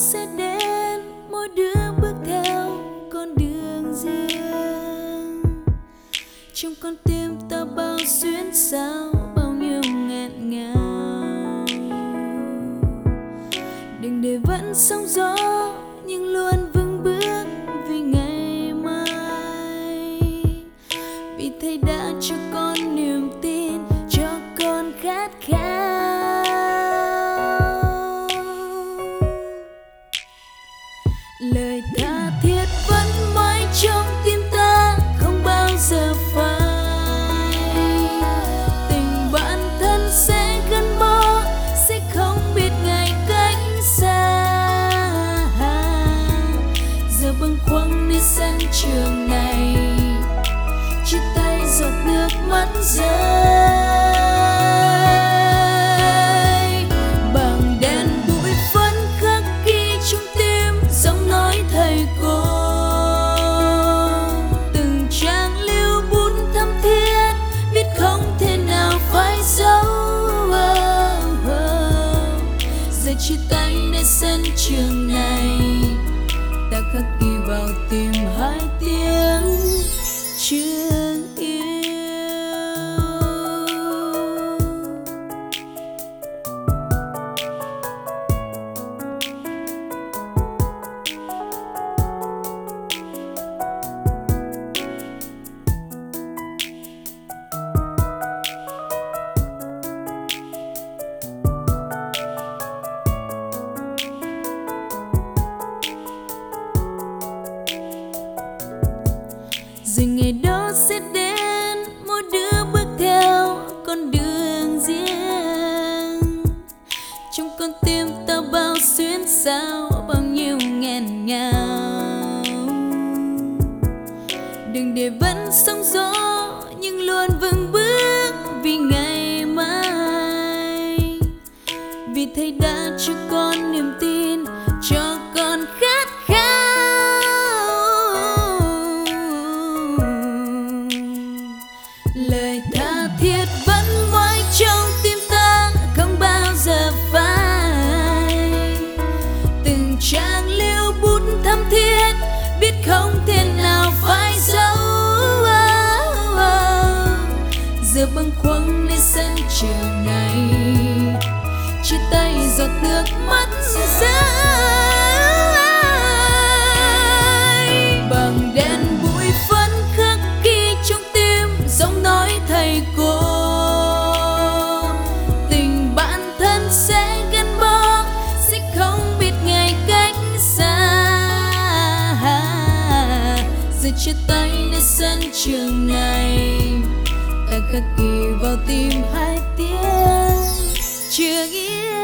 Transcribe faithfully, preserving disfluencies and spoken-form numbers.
sẽ đến, mỗi đứa bước theo con đường riêng. Trong con tim ta bao xuyến xao, bao nhiêu nghẹn ngào. Đừng để vẫn sóng gió nhưng luôn vững bước vì ngày mai. Vì Thầy đã cho con niềm tin, cho con khát khao. Lời tha thiết vẫn mãi trong tim ta, không bao giờ phai. Tình bạn thân sẽ gắn bó, sẽ không biết ngày cách xa. Giờ bâng khuâng đi sân trường này, chia tay giọt nước mắt rơi. Bằng đèn bụi phấn khắc ghi trong tim giọng nói thầy cô. Từng trang lưu bút thắm thiết, biết không thể nào phải giấu. Giờ chia tay nơi sân trường này, ta khắc ghi vào tim hai tiếng trường yêu. Rồi ngày đó sẽ đến, mỗi đứa bước theo con đường riêng. Trong con tim ta bao xuyến xao, bao nhiêu nghẹn ngào. Đừng để vẫn sóng gió nhưng luôn vững bước vì ngày mai. Vì Thầy đã cho con niềm tin, cho con khát khao. Lời tha thiết vẫn mãi trong tim ta, không bao giờ phai. Từng trang lưu bút thắm thiết, biết không thể nào phải giấu. Giờ bâng khuâng lên sân trường này, chia tay giọt nước mắt rơi. Bằng đèn bụi phấn khắc ghi trong tim giọng nói thầy cô. Tình bạn thân sẽ gắn bó, sẽ không biết ngày cách xa. Giờ chia tay nơi sân trường này, ta khắc ghi vào tim hai tiếng trường yêu.